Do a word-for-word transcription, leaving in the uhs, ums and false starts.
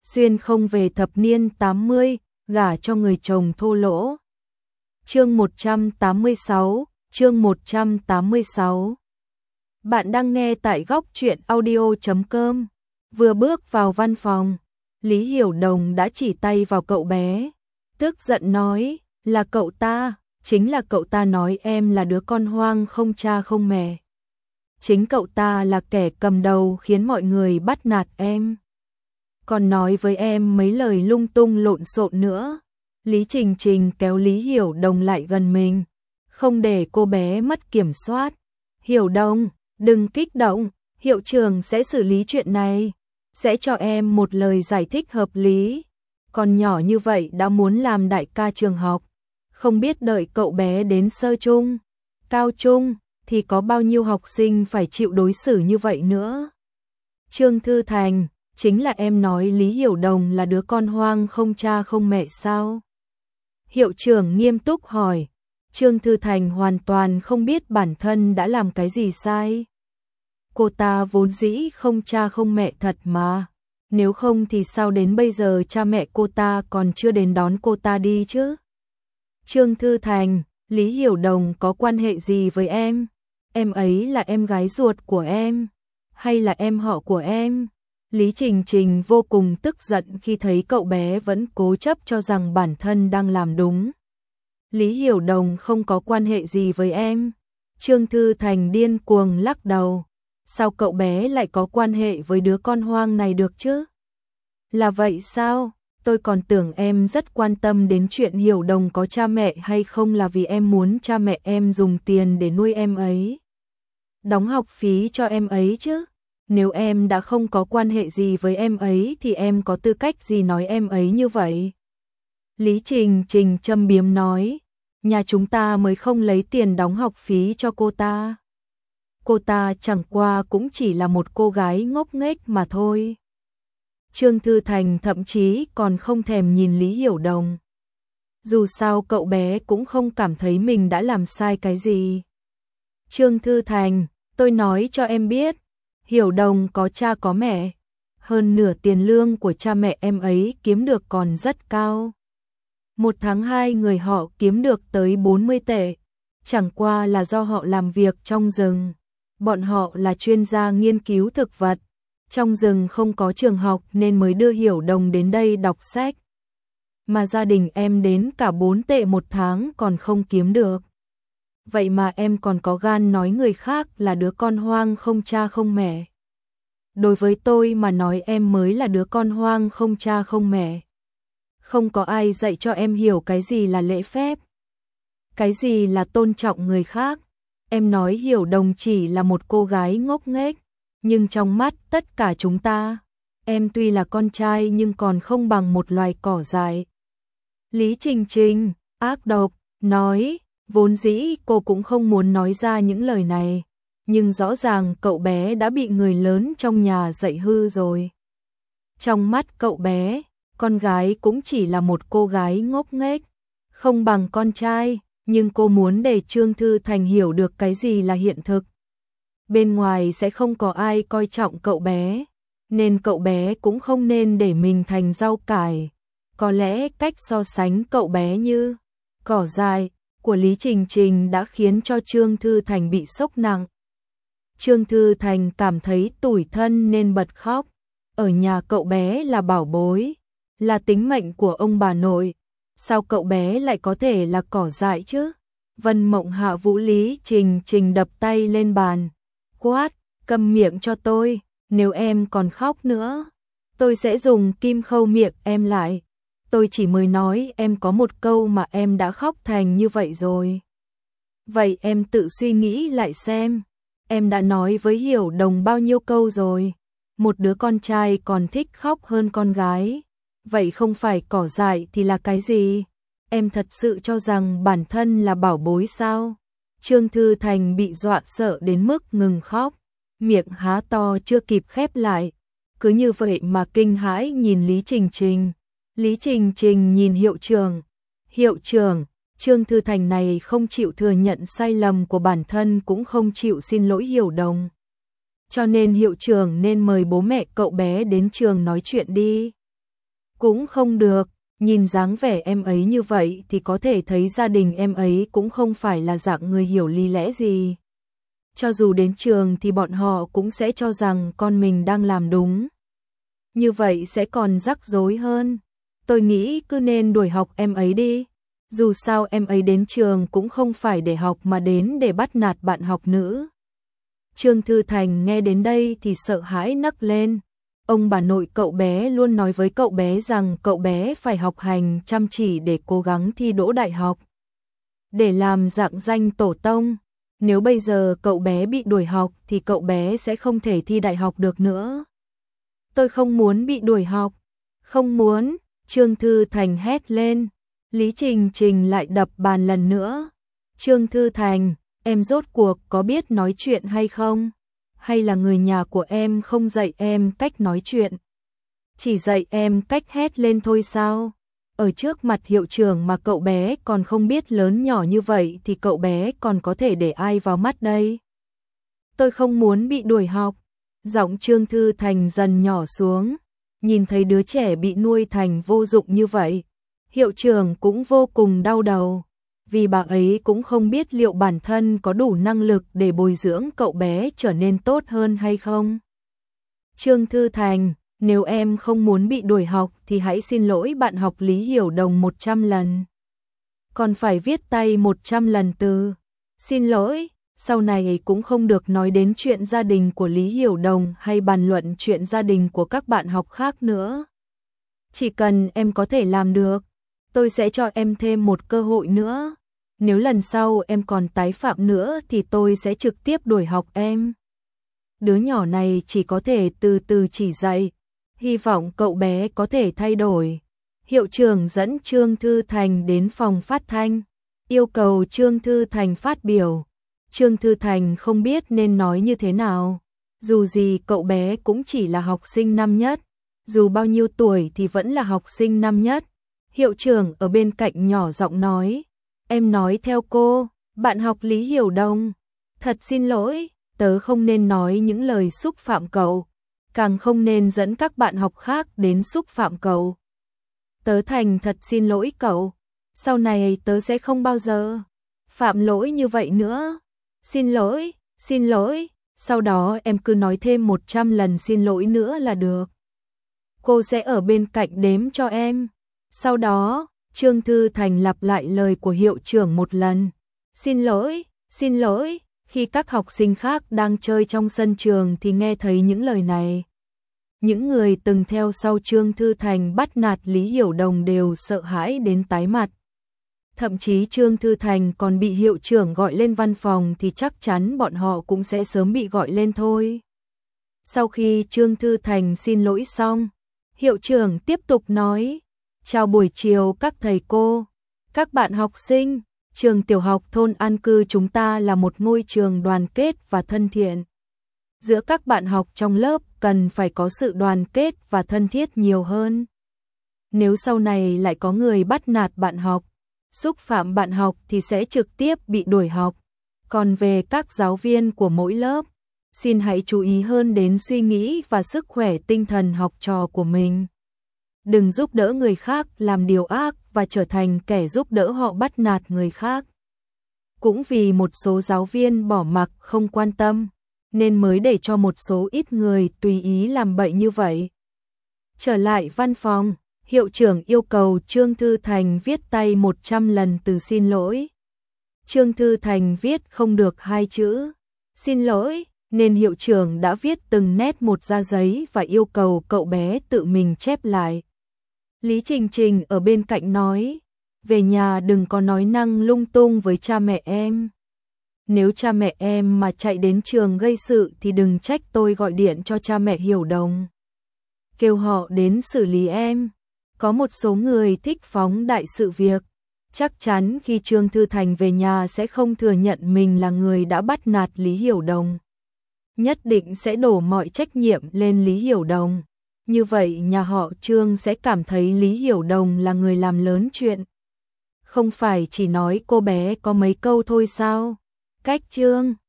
xuyên không về thập niên tám mươi, gả cho người chồng thô lỗ. Chương một trăm tám mươi sáu, chương một trăm tám mươi sáu. Bạn đang nghe tại góc truyện audio chấm com. Vừa bước vào văn phòng, Lý Hiểu Đồng đã chỉ tay vào cậu bé, tức giận nói, là cậu ta, chính là cậu ta nói em là đứa con hoang không cha không mẹ. Chính cậu ta là kẻ cầm đầu khiến mọi người bắt nạt em. Còn nói với em mấy lời lung tung lộn xộn nữa. Lý Trình Trình kéo Lý Hiểu Đồng lại gần mình, không để cô bé mất kiểm soát. Hiểu Đồng, đừng kích động, hiệu trưởng sẽ xử lý chuyện này, sẽ cho em một lời giải thích hợp lý. Còn nhỏ như vậy đã muốn làm đại ca trường học, không biết đợi cậu bé đến sơ trung, cao trung thì có bao nhiêu học sinh phải chịu đối xử như vậy nữa. Trương Thư Thành, chính là em nói Lý Hiểu Đồng là đứa con hoang không cha không mẹ sao? Hiệu trưởng nghiêm túc hỏi. Trương Thư Thành hoàn toàn không biết bản thân đã làm cái gì sai. Cô ta vốn dĩ không cha không mẹ thật mà. Nếu không thì sao đến bây giờ cha mẹ cô ta còn chưa đến đón cô ta đi chứ? Trương Thư Thành, Lý Hiểu Đồng có quan hệ gì với em? Em ấy là em gái ruột của em, hay là em họ của em? Lý Trình Trình vô cùng tức giận khi thấy cậu bé vẫn cố chấp cho rằng bản thân đang làm đúng. Lý Hiểu Đồng không có quan hệ gì với em. Trương Thư Thành điên cuồng lắc đầu. Sao cậu bé lại có quan hệ với đứa con hoang này được chứ? Là vậy sao? Tôi còn tưởng em rất quan tâm đến chuyện Hiểu Đồng có cha mẹ hay không là vì em muốn cha mẹ em dùng tiền để nuôi em ấy, đóng học phí cho em ấy chứ. Nếu em đã không có quan hệ gì với em ấy thì em có tư cách gì nói em ấy như vậy? Lý Trình Trình châm biếm nói, nhà chúng ta mới không lấy tiền đóng học phí cho cô ta. Cô ta chẳng qua cũng chỉ là một cô gái ngốc nghếch mà thôi. Trương Thư Thành thậm chí còn không thèm nhìn Lý Hiểu Đồng. Dù sao cậu bé cũng không cảm thấy mình đã làm sai cái gì. Trương Thư Thành, tôi nói cho em biết, Hiểu Đồng có cha có mẹ, hơn nửa tiền lương của cha mẹ em ấy kiếm được còn rất cao. Một tháng hai người họ kiếm được tới bốn mươi tệ, chẳng qua là do họ làm việc trong rừng. Bọn họ là chuyên gia nghiên cứu thực vật, trong rừng không có trường học nên mới đưa Hiểu Đồng đến đây đọc sách. Mà gia đình em đến cả bốn tệ một tháng còn không kiếm được. Vậy mà em còn có gan nói người khác là đứa con hoang không cha không mẹ. Đối với tôi mà nói em mới là đứa con hoang không cha không mẹ. Không có ai dạy cho em hiểu cái gì là lễ phép, cái gì là tôn trọng người khác. Em nói Hiểu Đồng chỉ là một cô gái ngốc nghếch, nhưng trong mắt tất cả chúng ta, em tuy là con trai nhưng còn không bằng một loài cỏ dại. Lý Trình Trình, ác độc, nói, vốn dĩ cô cũng không muốn nói ra những lời này, nhưng rõ ràng cậu bé đã bị người lớn trong nhà dạy hư rồi. Trong mắt cậu bé, con gái cũng chỉ là một cô gái ngốc nghếch, không bằng con trai, nhưng cô muốn để Trương Thư Thành hiểu được cái gì là hiện thực. Bên ngoài sẽ không có ai coi trọng cậu bé, nên cậu bé cũng không nên để mình thành rau cải. Có lẽ cách so sánh cậu bé như cỏ dại của Lý Trình Trình đã khiến cho Trương Thư Thành bị sốc nặng. Trương Thư Thành cảm thấy tủi thân nên bật khóc. Ở nhà cậu bé là bảo bối, là tính mệnh của ông bà nội. Sao cậu bé lại có thể là cỏ dại chứ? Vân Mộng hạ vũ Lý Trình Trình đập tay lên bàn, quát, câm miệng cho tôi, nếu em còn khóc nữa, tôi sẽ dùng kim khâu miệng em lại. Tôi chỉ mới nói em có một câu mà em đã khóc thành như vậy rồi. Vậy em tự suy nghĩ lại xem, em đã nói với Hiểu Đồng bao nhiêu câu rồi? Một đứa con trai còn thích khóc hơn con gái. Vậy không phải cỏ dại thì là cái gì? Em thật sự cho rằng bản thân là bảo bối sao? Trương Thư Thành bị dọa sợ đến mức ngừng khóc, miệng há to chưa kịp khép lại. Cứ như vậy mà kinh hãi nhìn Lý Trình Trình. Lý Trình Trình nhìn hiệu trưởng. Hiệu trưởng, Trương Thư Thành này không chịu thừa nhận sai lầm của bản thân cũng không chịu xin lỗi Hiểu Đồng. Cho nên hiệu trưởng nên mời bố mẹ cậu bé đến trường nói chuyện đi. Cũng không được, nhìn dáng vẻ em ấy như vậy thì có thể thấy gia đình em ấy cũng không phải là dạng người hiểu lý lẽ gì. Cho dù đến trường thì bọn họ cũng sẽ cho rằng con mình đang làm đúng. Như vậy sẽ còn rắc rối hơn. Tôi nghĩ cứ nên đuổi học em ấy đi. Dù sao em ấy đến trường cũng không phải để học mà đến để bắt nạt bạn học nữ. Trương Thư Thành nghe đến đây thì sợ hãi nấc lên. Ông bà nội cậu bé luôn nói với cậu bé rằng cậu bé phải học hành chăm chỉ để cố gắng thi đỗ đại học. Để làm rạng danh tổ tông. Nếu bây giờ cậu bé bị đuổi học thì cậu bé sẽ không thể thi đại học được nữa. Tôi không muốn bị đuổi học. Không muốn, Trương Thư Thành hét lên. Lý Trình Trình lại đập bàn lần nữa. Trương Thư Thành, em rốt cuộc có biết nói chuyện hay không? Hay là người nhà của em không dạy em cách nói chuyện? Chỉ dạy em cách hét lên thôi sao? Ở trước mặt hiệu trưởng mà cậu bé còn không biết lớn nhỏ như vậy thì cậu bé còn có thể để ai vào mắt đây? Tôi không muốn bị đuổi học. Giọng Trương Thư Thành dần nhỏ xuống. Nhìn thấy đứa trẻ bị nuôi thành vô dụng như vậy, hiệu trưởng cũng vô cùng đau đầu. Vì bà ấy cũng không biết liệu bản thân có đủ năng lực để bồi dưỡng cậu bé trở nên tốt hơn hay không. Trương Thư Thành, nếu em không muốn bị đuổi học thì hãy xin lỗi bạn học Lý Hiểu Đồng một trăm lần. Còn phải viết tay một trăm lần từ xin lỗi, sau này cũng không được nói đến chuyện gia đình của Lý Hiểu Đồng hay bàn luận chuyện gia đình của các bạn học khác nữa. Chỉ cần em có thể làm được, tôi sẽ cho em thêm một cơ hội nữa. Nếu lần sau em còn tái phạm nữa thì tôi sẽ trực tiếp đuổi học em. Đứa nhỏ này chỉ có thể từ từ chỉ dạy, hy vọng cậu bé có thể thay đổi. Hiệu trưởng dẫn Trương Thư Thành đến phòng phát thanh, yêu cầu Trương Thư Thành phát biểu. Trương Thư Thành không biết nên nói như thế nào. Dù gì cậu bé cũng chỉ là học sinh năm nhất, dù bao nhiêu tuổi thì vẫn là học sinh năm nhất. Hiệu trưởng ở bên cạnh nhỏ giọng nói, em nói theo cô, bạn học Lý Hiểu Đồng. Thật xin lỗi, tớ không nên nói những lời xúc phạm cậu, càng không nên dẫn các bạn học khác đến xúc phạm cậu. Tớ thành thật xin lỗi cậu, sau này tớ sẽ không bao giờ phạm lỗi như vậy nữa. Xin lỗi, xin lỗi, sau đó em cứ nói thêm một trăm lần xin lỗi nữa là được. Cô sẽ ở bên cạnh đếm cho em. Sau đó, Trương Thư Thành lặp lại lời của hiệu trưởng một lần. Xin lỗi, xin lỗi, khi các học sinh khác đang chơi trong sân trường thì nghe thấy những lời này. Những người từng theo sau Trương Thư Thành bắt nạt Lý Hiểu Đồng đều sợ hãi đến tái mặt. Thậm chí Trương Thư Thành còn bị hiệu trưởng gọi lên văn phòng thì chắc chắn bọn họ cũng sẽ sớm bị gọi lên thôi. Sau khi Trương Thư Thành xin lỗi xong, hiệu trưởng tiếp tục nói, chào buổi chiều các thầy cô, các bạn học sinh, trường tiểu học thôn an cư chúng ta là một ngôi trường đoàn kết và thân thiện. Giữa các bạn học trong lớp cần phải có sự đoàn kết và thân thiết nhiều hơn. Nếu sau này lại có người bắt nạt bạn học, xúc phạm bạn học thì sẽ trực tiếp bị đuổi học. Còn về các giáo viên của mỗi lớp, xin hãy chú ý hơn đến suy nghĩ và sức khỏe tinh thần học trò của mình. Đừng giúp đỡ người khác làm điều ác và trở thành kẻ giúp đỡ họ bắt nạt người khác. Cũng vì một số giáo viên bỏ mặc không quan tâm, nên mới để cho một số ít người tùy ý làm bậy như vậy. Trở lại văn phòng, hiệu trưởng yêu cầu Trương Thư Thành viết tay một trăm lần từ xin lỗi. Trương Thư Thành viết không được hai chữ xin lỗi, nên hiệu trưởng đã viết từng nét một ra giấy và yêu cầu cậu bé tự mình chép lại. Lý Trình Trình ở bên cạnh nói, về nhà đừng có nói năng lung tung với cha mẹ em. Nếu cha mẹ em mà chạy đến trường gây sự thì đừng trách tôi gọi điện cho cha mẹ Hiểu Đồng. Kêu họ đến xử lý em. Có một số người thích phóng đại sự việc. Chắc chắn khi Trương Thư Thành về nhà sẽ không thừa nhận mình là người đã bắt nạt Lý Hiểu Đồng. Nhất định sẽ đổ mọi trách nhiệm lên Lý Hiểu Đồng. Như vậy nhà họ Trương sẽ cảm thấy Lý Hiểu Đồng là người làm lớn chuyện. Không phải chỉ nói cô bé có mấy câu thôi sao? Cách Trương